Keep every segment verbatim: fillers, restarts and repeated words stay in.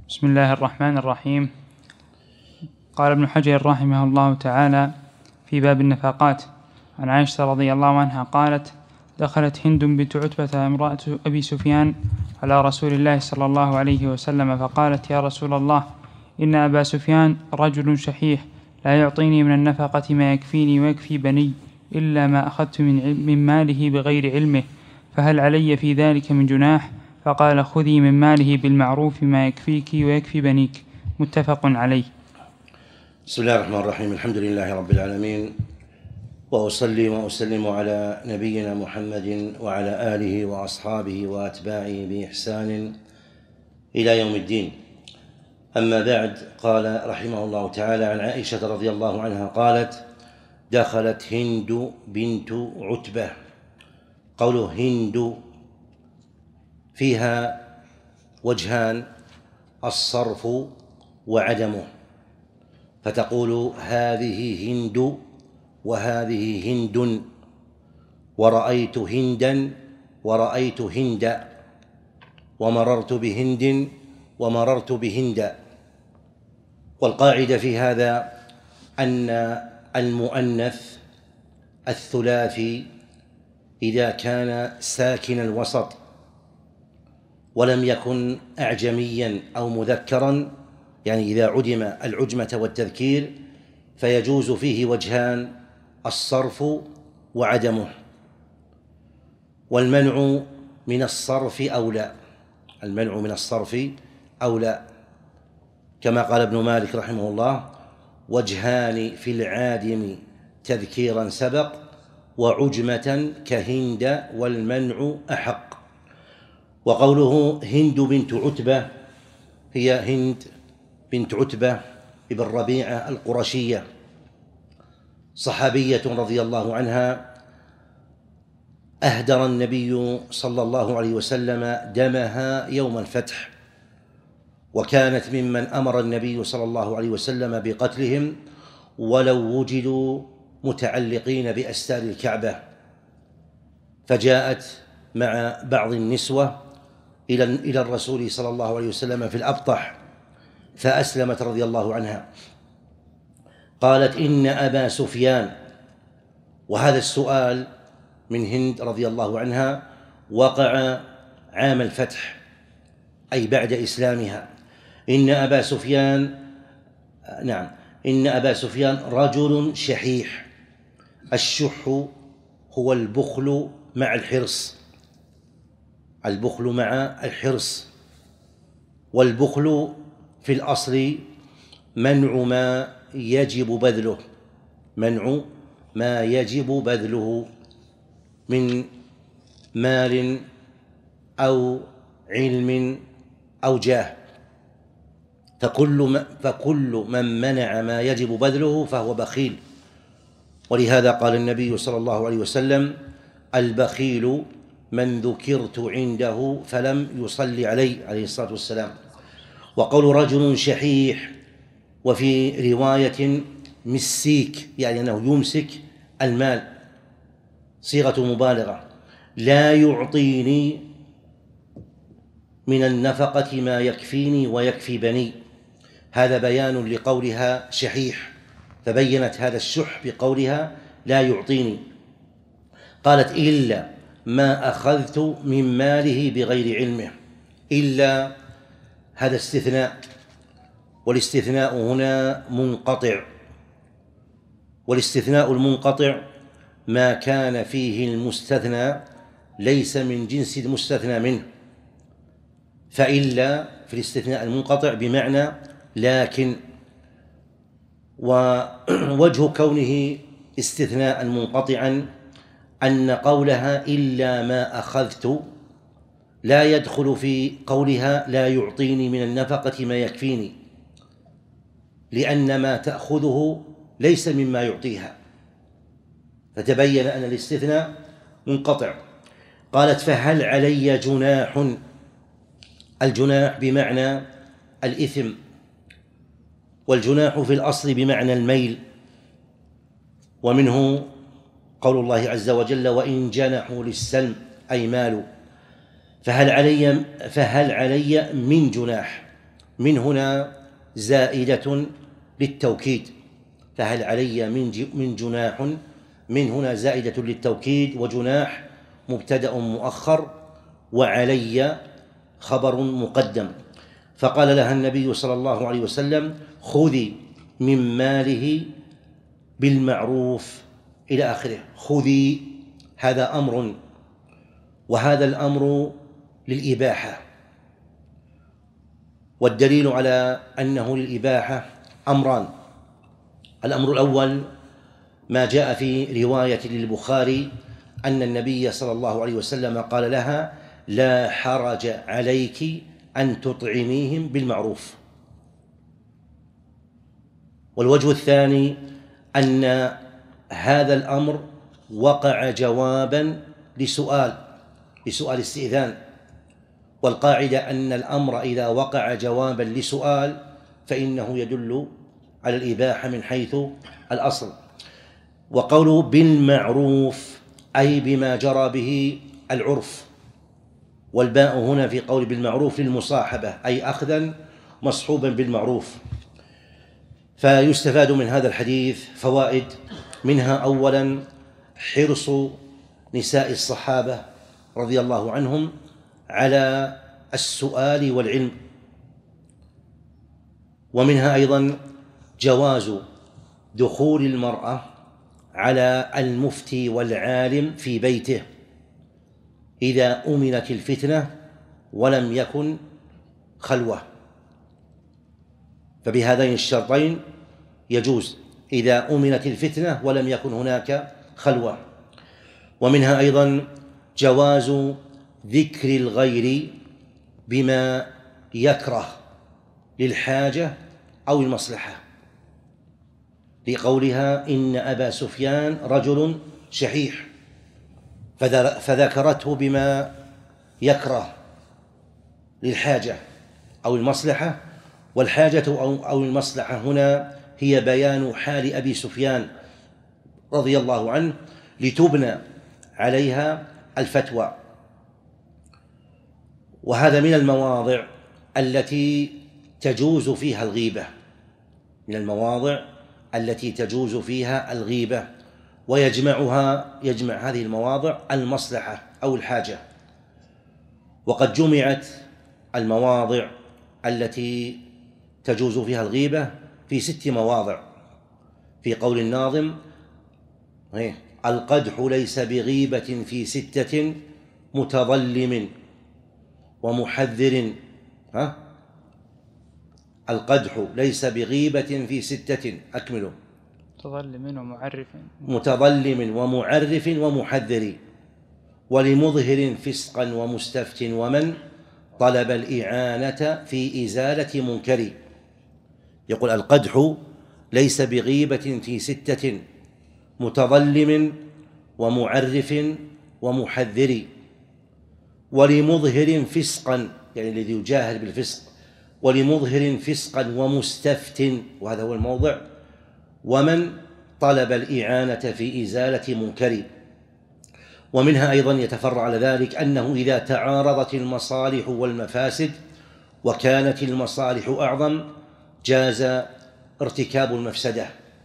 بسم الله الرحمن الرحيم. قال ابن حجر رحمه الله تعالى في باب النفقات عن عائشة رضي الله عنها قالت: دخلت هند بنت عتبة امرأة أبي سفيان على رسول الله صلى الله عليه وسلم فقالت: يا رسول الله، إن أبا سفيان رجل شحيح لا يعطيني من النفقة ما يكفيني ويكفي بني إلا ما أخذت من, من ماله بغير علمه، فهل علي في ذلك من جناح؟ فقال: خذي من ماله بالمعروف ما يكفيك ويكفي بنيك. متفق عليه. بسم الله الرحمن الرحيم. الحمد لله رب العالمين، وأصلي وأسلم على نبينا محمد وعلى آله وأصحابه وأتباعه بإحسان إلى يوم الدين. أما بعد، قال رحمه الله تعالى عن عائشة رضي الله عنها قالت: دخلت هند بنت عتبة. قوله هند فيها وجهان: الصرف وعدمه، فتقول هذه هند وهذه هند، ورأيت هندا ورأيت هندا، ومررت بهند ومررت بهند. والقاعدة في هذا أن المؤنث الثلاثي إذا كان ساكن الوسط ولم يكن أعجميا أو مذكرا، يعني إذا عدم العجمة والتذكير، فيجوز فيه وجهان: الصرف وعدمه. والمنع من الصرف أولى، المنع من الصرف أولى، كما قال ابن مالك رحمه الله: وجهان في العادم تذكيرا سبق، وعجمة كهند والمنع أحق. وقوله هند بنت عتبة هي هند بنت عتبة ابن ربيعة القرشية، صحابية رضي الله عنها، أهدر النبي صلى الله عليه وسلم دمها يوم الفتح، وكانت ممن أمر النبي صلى الله عليه وسلم بقتلهم ولو وجدوا متعلقين بأستار الكعبة. فجاءت مع بعض النسوة إلى الرسول صلى الله عليه وسلم في الأبطح، فأسلمت رضي الله عنها. قالت: إن أبا سفيان، وهذا السؤال من هند رضي الله عنها وقع عام الفتح، أي بعد إسلامها. إن أبا سفيان نعم إن أبا سفيان رجل شحيح. الشح هو البخل مع الحرص، البخل مع الحرص. والبخل في الأصل منع ما يجب بذله، منع ما يجب بذله من مال أو علم أو جاه، فكل, فكل من منع ما يجب بذله فهو بخيل. ولهذا قال النبي صلى الله عليه وسلم: البخيل من ذكرت عنده فلم يصلي عليه عليه الصلاة والسلام. وقول رجل شحيح، وفي رواية مسيك، يعني أنه يمسك المال، صيغة مبالغة: لا يعطيني من النفقة ما يكفيني ويكفي بني. هذا بيان لقولها شحيح، فبينت هذا الشح بقولها لا يعطيني. قالت: إلا ما أخذت من ماله بغير علمه. إلا هذا استثناء، والاستثناء هنا منقطع، والاستثناء المنقطع ما كان فيه المستثنى ليس من جنس المستثنى منه. فإلا في الاستثناء المنقطع بمعنى لكن. ووجه كونه استثناء منقطعا أن قولها إلا ما أخذت لا يدخل في قولها لا يعطيني من النفقة ما يكفيني، لأن ما تأخذه ليس مما يعطيها، فتبين أن الاستثناء منقطع. قالت: فهل علي جناح؟ الجناح بمعنى الإثم، والجناح في الأصل بمعنى الميل، ومنه قول الله عز وجل: وإن جنحوا للسلم، أي مالوا. فهل علي, فهل علي من جناح؟ من هنا زائدة للتوكيد، فهل علي من من جناح؟ من هنا زائدة للتوكيد، وجناح مبتدأ مؤخر، وعلي خبر مقدم. فقال لها النبي صلى الله عليه وسلم: خذي من ماله بالمعروف إلى آخره. خذي، هذا أمر، وهذا الأمر للإباحة، والدليل على أنه للإباحة أمران: الأمر الأول ما جاء في رواية للبخاري أن النبي صلى الله عليه وسلم قال لها: لا حرج عليك أن تطعميهم بالمعروف. والوجه الثاني أن هذا الأمر وقع جوابا لسؤال لسؤال استئذان، والقاعدة أن الأمر إذا وقع جوابا لسؤال فإنه يدل على الإباحة من حيث الأصل. وقوله بالمعروف أي بما جرى به العرف، والباء هنا في قول بالمعروف للمصاحبة، أي أخذا مصحوبا بالمعروف. فيستفاد من هذا الحديث فوائد، منها أولا حرص نساء الصحابة رضي الله عنهم على السؤال والعلم، ومنها أيضا جواز دخول المرأة على المفتي والعالم في بيته إذا أمنت الفتنة ولم يكن خلوة، فبهذين الشرطين يجوز إذا أمنت الفتنة ولم يكن هناك خلوة. ومنها أيضا جواز ذكر الغير بما يكره للحاجة أو المصلحة، لقولها إن أبا سفيان رجل شحيح، فذكرته بما يكره للحاجة أو المصلحة، والحاجة أو المصلحة هنا هي بيان حال أبي سفيان رضي الله عنه لتبنى عليها الفتوى. وهذا من المواضع التي تجوز فيها الغيبة، من المواضع التي تجوز فيها الغيبة، ويجمعها يجمع هذه المواضع المصلحة أو الحاجة. وقد جمعت المواضع التي تجوز فيها الغيبة في ست مواضع، في قول الناظم: القدح ليس بغيبة في ستة متظلم ومحذر. ها القدح ليس بغيبة في ستة، أكمله: متظلم ومعرف متظلم ومعرف ومحذر، ولمظهر فسقا ومستفت، ومن طلب الإعانة في إزالة منكر. يقول: القدح ليس بغيبة في ستة متظلم ومعرف ومحذر، ولمظهر فسقا، يعني الذي يجاهر بالفسق، ولمظهر فسقا ومستفت، وهذا هو الموضع، ومن طلب الإعانة في إزالة منكر. ومنها أيضا يتفرع على ذلك أنه إذا تعارضت المصالح والمفاسد وكانت المصالح أعظم جاز ارتكاب المفسدة،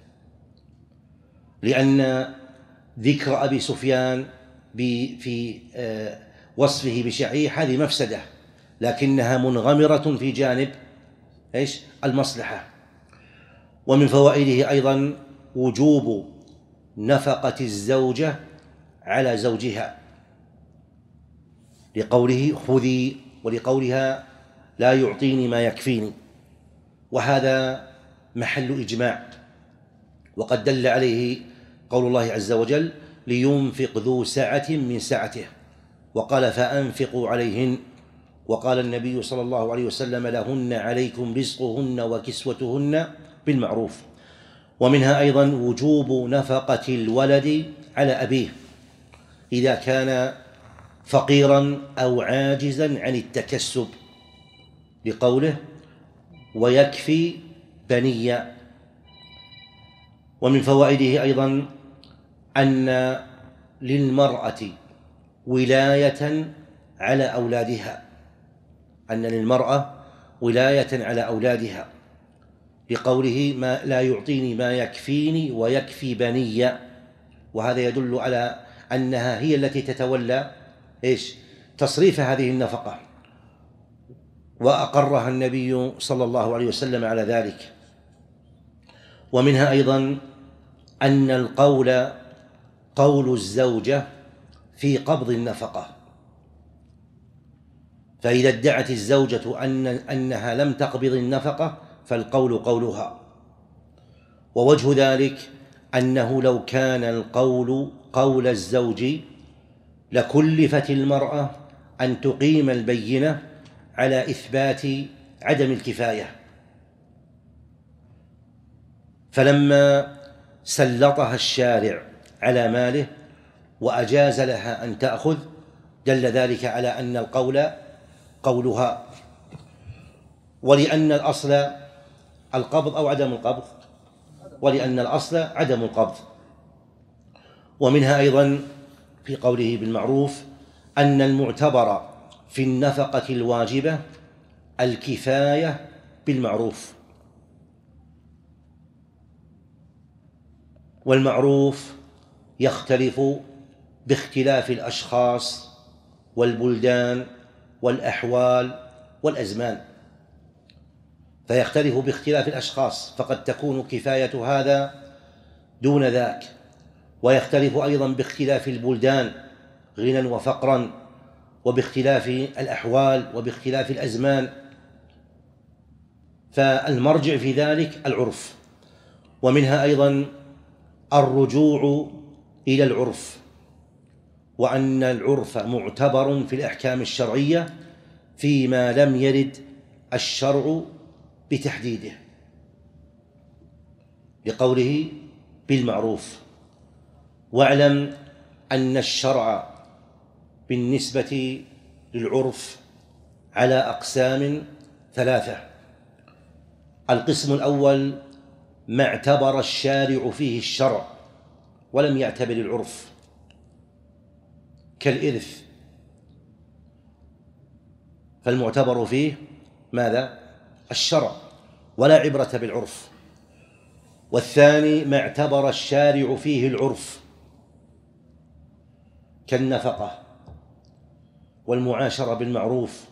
لأن ذكر أبي سفيان في وصفه بشحيح هذه مفسدة، لكنها منغمرة في جانب إيش؟ المصلحة. ومن فوائده أيضا وجوب نفقة الزوجة على زوجها، لقوله خذي، ولقولها لا يعطيني ما يكفيني، وهذا محل إجماع، وقد دل عليه قول الله عز وجل: لينفق ذو سعة من سعته، وقال: فأنفقوا عليهن، وقال النبي صلى الله عليه وسلم: لهن عليكم رزقهن وكسوتهن بالمعروف. ومنها أيضا وجوب نفقة الولد على أبيه إذا كان فقيرا أو عاجزا عن التكسب، لقوله: ويكفي بنيا. ومن فوائده أيضا أن للمرأة ولاية على أولادها، أن للمرأة ولاية على أولادها، لقوله ما لا يعطيني ما يكفيني ويكفي بني، وهذا يدل على أنها هي التي تتولى إيش؟ تصريف هذه النفقة، وأقرها النبي صلى الله عليه وسلم على ذلك. ومنها أيضا أن القول قول الزوجة في قبض النفقة، فإذا ادعت الزوجة أن أنها لم تقبض النفقة فالقول قولها. ووجه ذلك أنه لو كان القول قول الزوج لكلفت المرأة أن تقيم البينة على إثبات عدم الكفاية، فلما سلطها الشارع على ماله وأجاز لها أن تأخذ دل ذلك على أن القول قولها، ولأن الأصل القبض أو عدم القبض، ولأن الأصل عدم القبض. ومنها أيضا في قوله بالمعروف أن المعتبر في النفقة الواجبة الكفاية بالمعروف، والمعروف يختلف باختلاف الأشخاص والبلدان والأحوال والأزمان، فيختلف باختلاف الأشخاص، فقد تكون كفاية هذا دون ذاك، ويختلف أيضا باختلاف البلدان غنى وفقرا، وباختلاف الأحوال وباختلاف الأزمان، فالمرجع في ذلك العرف. ومنها أيضا الرجوع إلى العرف، وأن العرف معتبر في الأحكام الشرعية فيما لم يرد الشرع بتحديده، لقوله بالمعروف. واعلم أن الشرع بالنسبة للعرف على أقسام ثلاثة: القسم الأول ما اعتبر الشارع فيه الشرع ولم يعتبر العرف، كالإرث، فالمعتبر فيه ماذا؟ الشرع ولا عبرة بالعرف. والثاني ما اعتبر الشارع فيه العرف، كالنفقة والمعاشرة بالمعروف.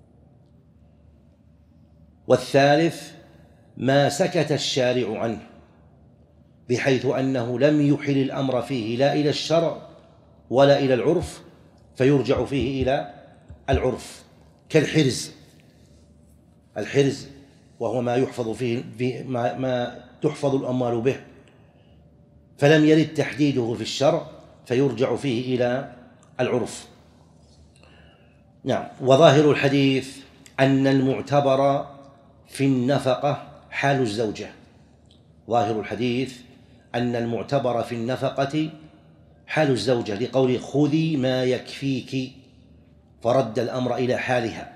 والثالث ما سكت الشارع عنه، بحيث أنه لم يحل الأمر فيه لا إلى الشرع ولا إلى العرف، فيرجع فيه إلى العرف، كالحرز، الحرز وهو ما يحفظ فيه ما, ما تحفظ الأموال به، فلم يرد تحديده في الشرع فيرجع فيه إلى العرف. نعم. وظاهر الحديث أن المعتبر في النفقة حال الزوجة، ظاهر الحديث أن المعتبر في النفقة حال الزوجة، لقول خذي ما يكفيك، فرد الأمر إلى حالها.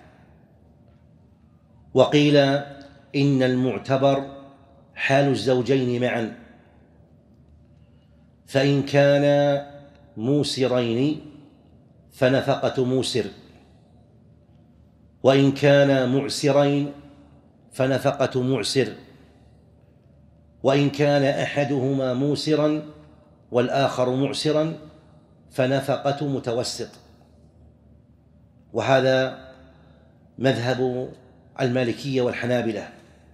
وقيل إن المعتبر حال الزوجين معا، فإن كانا موسرين فنفقة موسر، وإن كانا معسرين فنفقة معسر، وإن كان أحدهما موسرا والآخر معسرا فنفقة متوسط. وهذا مذهب المالكية والحنابلة،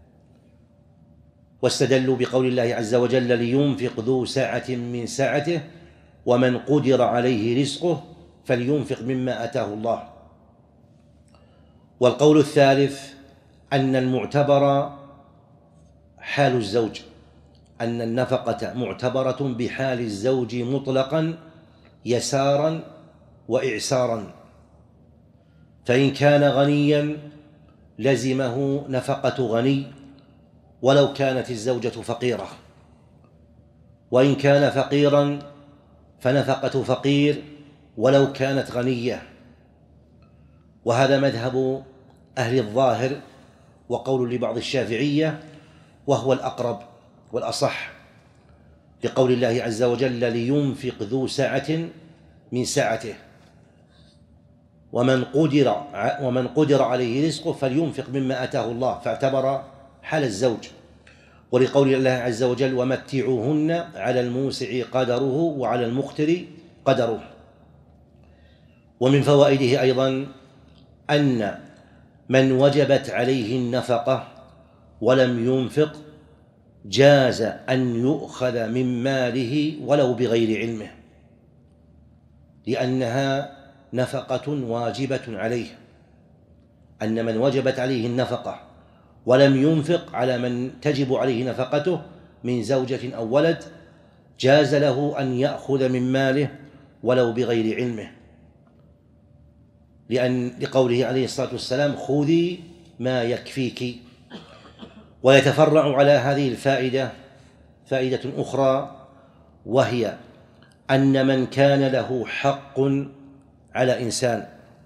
واستدلوا بقول الله عز وجل لينفق ذو سعة من سعته ومن قدر عليه رزقه فلينفق مما آتاه الله. والقول الثالث أن المعتبر حال الزوج، أن النفقة معتبرة بحال الزوج مطلقا يسارا وإعسارا، فإن كان غنيا لزمه نفقة غني ولو كانت الزوجة فقيرة، وإن كان فقيرا فنفقة فقير ولو كانت غنية. وهذا مذهب أهل الظاهر وقول لبعض الشافعية، وهو الأقرب والأصح، لقول الله عز وجل لينفق ذو سعة من سعته. ومن قدر ومن قدر عليه رزقه فلينفق مما آتاه الله، فاعتبر حال الزوج. ولقول الله عز وجل: ومتعوهن على الموسع قدره وعلى المقتر قدره. ومن فوائده أيضا أن من وجبت عليه النفقة ولم ينفق جاز أن يؤخذ من ماله ولو بغير علمه، لأنها نفقة واجبة عليه. أن من وجبت عليه النفقة ولم ينفق على من تجب عليه نفقته من زوجة أو ولد جاز له أن يأخذ من ماله ولو بغير علمه، لأن لقوله عليه الصلاة والسلام: خذي ما يكفيك. ويتفرع على هذه الفائدة فائدة أخرى، وهي أن من كان له حق على إنسان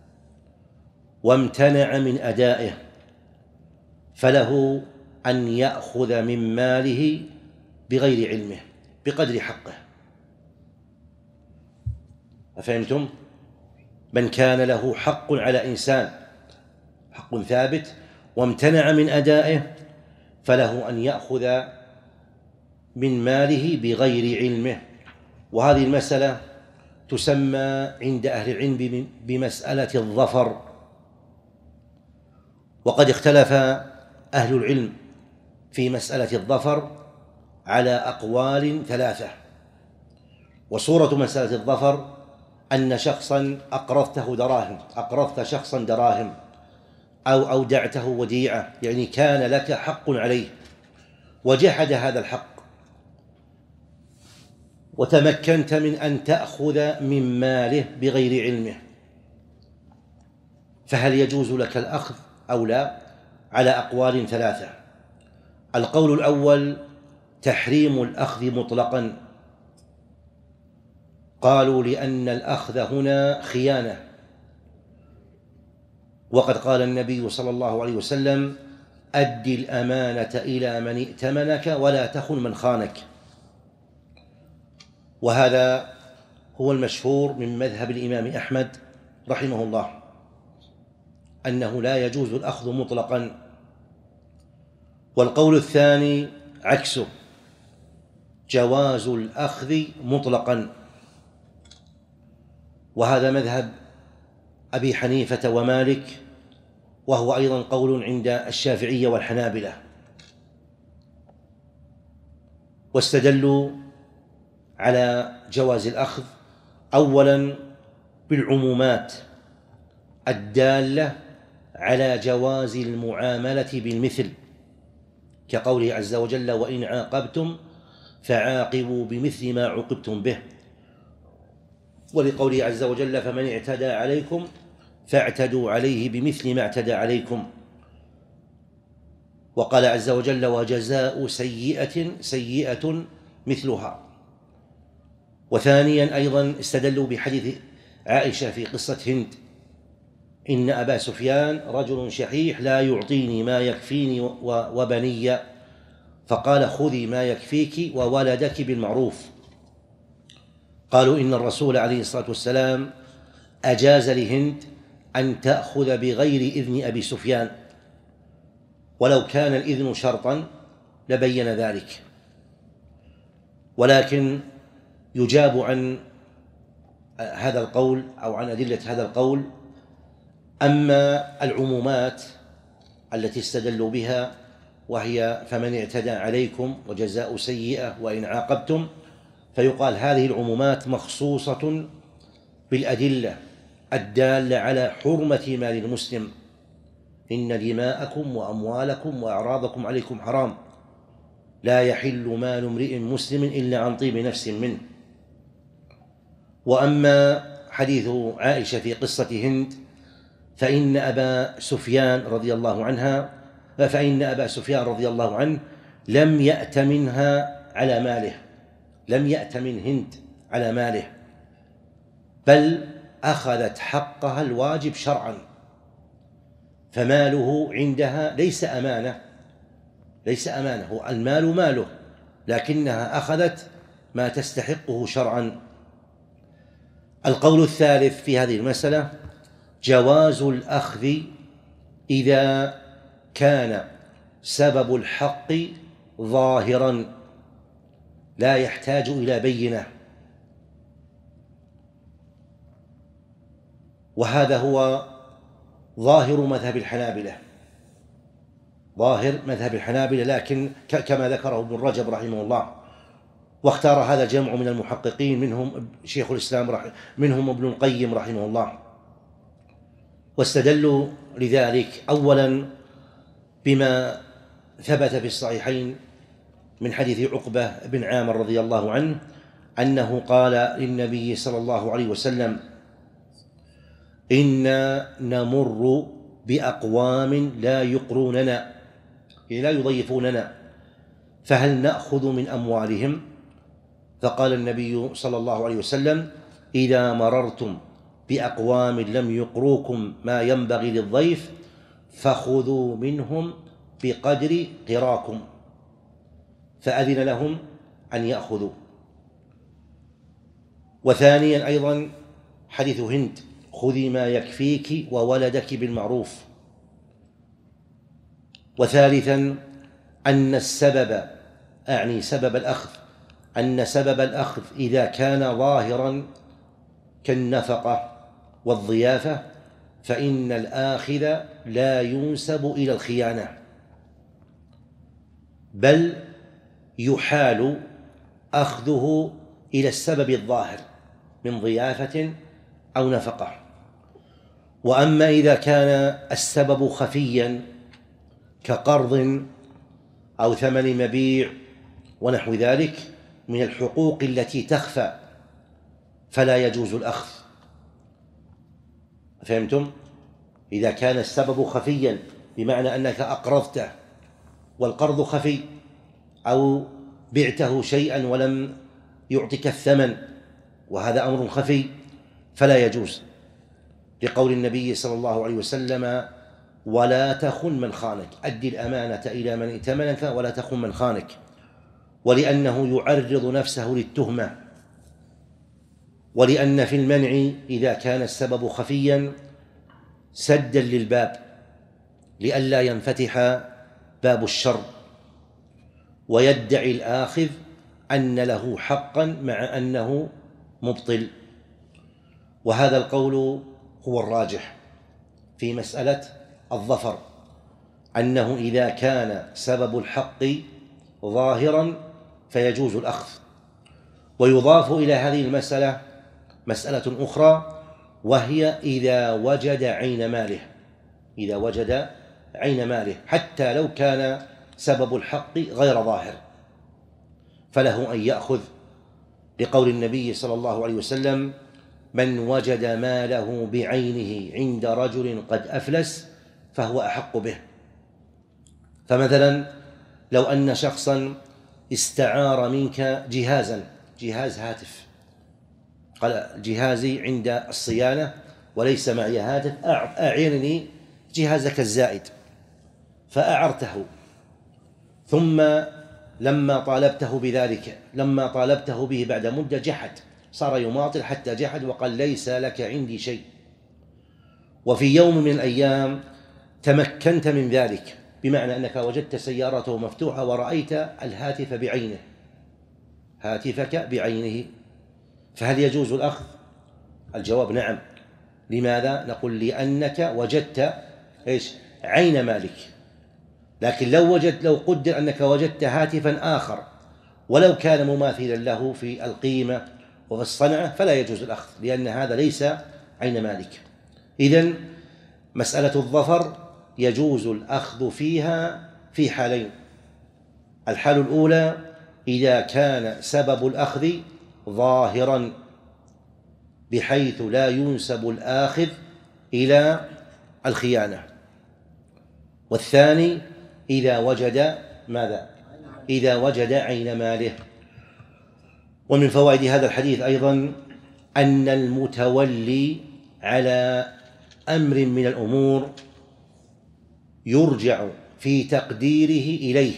وامتنع من أدائه فله أن يأخذ من ماله بغير علمه بقدر حقه. أفهمتم؟ من كان له حق على إنسان، حق ثابت، وامتنع من أدائه فله أن يأخذ من ماله بغير علمه. وهذه المسألة تسمى عند أهل العلم بمسألة الظفر. وقد اختلف أهل العلم في مسألة الظفر على أقوال ثلاثة. وصورة مسألة الظفر أن شخصا أقرضته دراهم أقرضت شخصا دراهم أو أودعته وديعة، يعني كان لك حق عليه وجحد هذا الحق وتمكنت من أن تأخذ من ماله بغير علمه، فهل يجوز لك الأخذ أو لا؟ على أقوال ثلاثة. القول الأول تحريم الأخذ مطلقا، قالوا لأن الأخذ هنا خيانة، وقد قال النبي صلى الله عليه وسلم: أد الأمانة إلى من ائتمنك ولا تخن من خانك. وهذا هو المشهور من مذهب الإمام أحمد رحمه الله، أنه لا يجوز الأخذ مطلقا. والقول الثاني عكسه، جواز الأخذ مطلقا، وهذا مذهب أبي حنيفة ومالك، وهو أيضا قول عند الشافعية والحنابلة. واستدلوا على جواز الأخذ أولا بالعمومات الدالة على جواز المعاملة بالمثل، كقوله عز وجل: وإن عاقبتم فعاقبوا بمثل ما عوقبتم به. ولقوله عز وجل: فمن اعتدى عليكم فاعتدوا عليه بمثل ما اعتدى عليكم. وقال عز وجل: وجزاء سيئة سيئة مثلها. وثانيا أيضا استدلوا بحديث عائشة في قصة هند: إن أبا سفيان رجل شحيح لا يعطيني ما يكفيني وبني، فقال: خذي ما يكفيك وولدك بالمعروف. قالوا إن الرسول عليه الصلاة والسلام أجاز لهند أن تأخذ بغير إذن أبي سفيان، ولو كان الإذن شرطا لبين ذلك. ولكن يجاب عن هذا القول أو عن أدلة هذا القول: أما العمومات التي استدلوا بها، وهي فمن اعتدى عليكم وجزاء سيئة وإن عاقبتم، فيقال هذه العمومات مخصوصة بالأدلة الدالة على حرمة مال المسلم: إن دماءكم وأموالكم وأعراضكم عليكم حرام، لا يحل مال امرئ مسلم إلا عن طيب نفس منه. وأما حديث عائشة في قصة هند فإن أبا سفيان رضي الله عنها فإن أبا سفيان رضي الله عنه لم يأت منها على ماله لم يأت من هند على ماله، بل أخذت حقها الواجب شرعا، فماله عندها ليس أمانة ليس أمانة هو المال ماله، لكنها أخذت ما تستحقه شرعا. القول الثالث في هذه المسألة جواز الأخذ إذا كان سبب الحق ظاهرا لا يحتاج إلى بينة، وهذا هو ظاهر مذهب الحنابلة، ظاهر مذهب الحنابلة، لكن كما ذكره ابن رجب رحمه الله، واختار هذا جمع من المحققين منهم شيخ الإسلام منهم ابن القيم رحمه الله، واستدلوا لذلك أولا بما ثبت في الصحيحين من حديث عقبة بن عامر رضي الله عنه أنه قال للنبي صلى الله عليه وسلم: إنا نمر بأقوام لا يقروننا، يعني لا يضيفوننا، فهل نأخذ من أموالهم؟ فقال النبي صلى الله عليه وسلم: إذا مررتم بأقوام لم يقروكم ما ينبغي للضيف فخذوا منهم بقدر قراكم، فأذن لهم أن يأخذوا. وثانيا أيضا حديث هند: خذي ما يكفيك وولدك بالمعروف. وثالثا أن السبب، أعني سبب الأخذ، أن سبب الأخذ إذا كان ظاهرا كالنفقة والضيافة فإن الآخذ لا ينسب إلى الخيانة، بل يحال أخذه إلى السبب الظاهر من ضيافة أو نفقة. وأما إذا كان السبب خفيا كقرض أو ثمن مبيع ونحو ذلك من الحقوق التي تخفى فلا يجوز الأخذ. فهمتم؟ إذا كان السبب خفيا بمعنى أنك أقرضته والقرض خفي، أو بعته شيئا ولم يعطك الثمن وهذا أمر خفي فلا يجوز، لقول النبي صلى الله عليه وسلم: ولا تخن من خانك، أدي الأمانة إلى من ائتمنك ولا تخن من خانك، ولأنه يعرض نفسه للتهمة، ولأن في المنع إذا كان السبب خفيا سدا للباب لئلا ينفتح باب الشر ويدعي الآخذ أن له حقا مع أنه مبطل. وهذا القول هو الراجح في مسألة الظفر، أنه إذا كان سبب الحق ظاهرا فيجوز الأخذ. ويضاف إلى هذه المسألة مسألة أخرى، وهي إذا وجد عين ماله، إذا وجد عين ماله حتى لو كان سبب الحق غير ظاهر فله أن يأخذ، لقول النبي صلى الله عليه وسلم: من وجد ماله بعينه عند رجل قد أفلس فهو أحق به. فمثلا لو أن شخصا استعار منك جهازا، جهاز هاتف، قال: جهازي عند الصيانة وليس معي هاتف، أعيرني جهازك الزائد، فأعرته، ثم لما طالبته بذلك لما طالبته به بعد مدة جحد، صار يماطل حتى جحد وقال: ليس لك عندي شيء. وفي يوم من الأيام تمكنت من ذلك، بمعنى أنك وجدت سيارته مفتوحة ورأيت الهاتف بعينه، هاتفك بعينه، فهل يجوز الأخذ؟ الجواب نعم. لماذا؟ نقول: لأنك وجدت إيش؟ عين مالك. لكن لو وجدت لو قدر أنك وجدت هاتفا آخر ولو كان مماثلا له في القيمة وفي الصنعة فلا يجوز الأخذ، لأن هذا ليس عين مالك. إذن مسألة الظفر يجوز الأخذ فيها في حالين: الحال الأولى إذا كان سبب الأخذ ظاهرا بحيث لا ينسب الآخذ إلى الخيانة، والثاني إذا وجد ماذا؟ إذا وجد عين ماله. ومن فوائد هذا الحديث أيضا أن المتولي على أمر من الأمور يرجع في تقديره إليه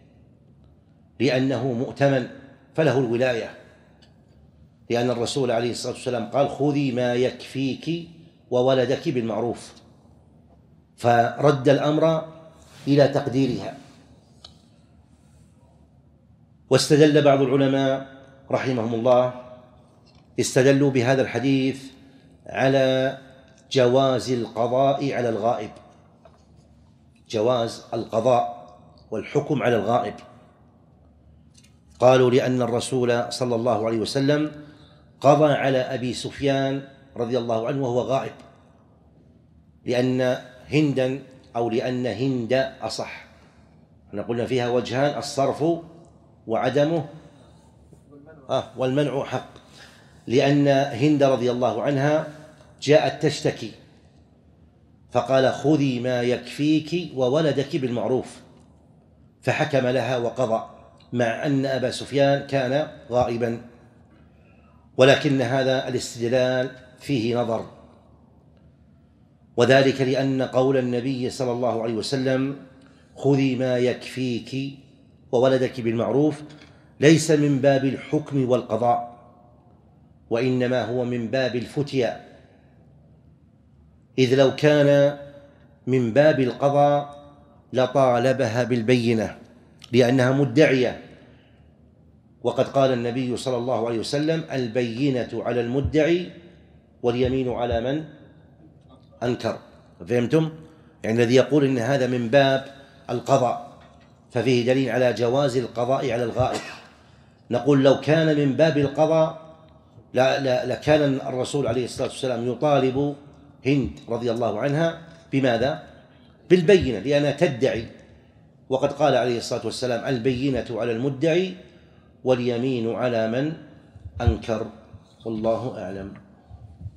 لأنه مؤتمن فله الولاية، لأن الرسول عليه الصلاة والسلام قال: خذي ما يكفيك وولدك بالمعروف، فرد الأمر إلى تقديرها. واستدل بعض العلماء رحمهم الله، استدلوا بهذا الحديث على جواز القضاء على الغائب، جواز القضاء والحكم على الغائب. قالوا لأن الرسول صلى الله عليه وسلم قضى على أبي سفيان رضي الله عنه وهو غائب، لأن هندا أو لأن هند أصح، احنا قلنا فيها وجهان، الصرف وعدمه آه والمنع حق. لأن هند رضي الله عنها جاءت تشتكي فقال خذي ما يكفيك وولدك بالمعروف، فحكم لها وقضى، مع أن أبا سفيان كان غائبا، ولكن هذا الاستدلال فيه نظر، وذلك لأن قول النبي صلى الله عليه وسلم خذي ما يكفيك وولدك بالمعروف ليس من باب الحكم والقضاء، وإنما هو من باب الفتيا، إذ لو كان من باب القضاء لطالبها بالبينة لأنها مدعية، وقد قال النبي صلى الله عليه وسلم البينة على المدعي واليمين على من أنكر. فهمتم؟ يعني الذي يقول إن هذا من باب القضاء ففيه دليل على جواز القضاء على الغائب. نقول لو كان من باب القضاء لا لا لكان الرسول عليه الصلاة والسلام يطالب هند رضي الله عنها بماذا؟ بالبينة، لأنها تدعي، وقد قال عليه الصلاة والسلام البينة على المدعي واليمين على من أنكر. والله أعلم.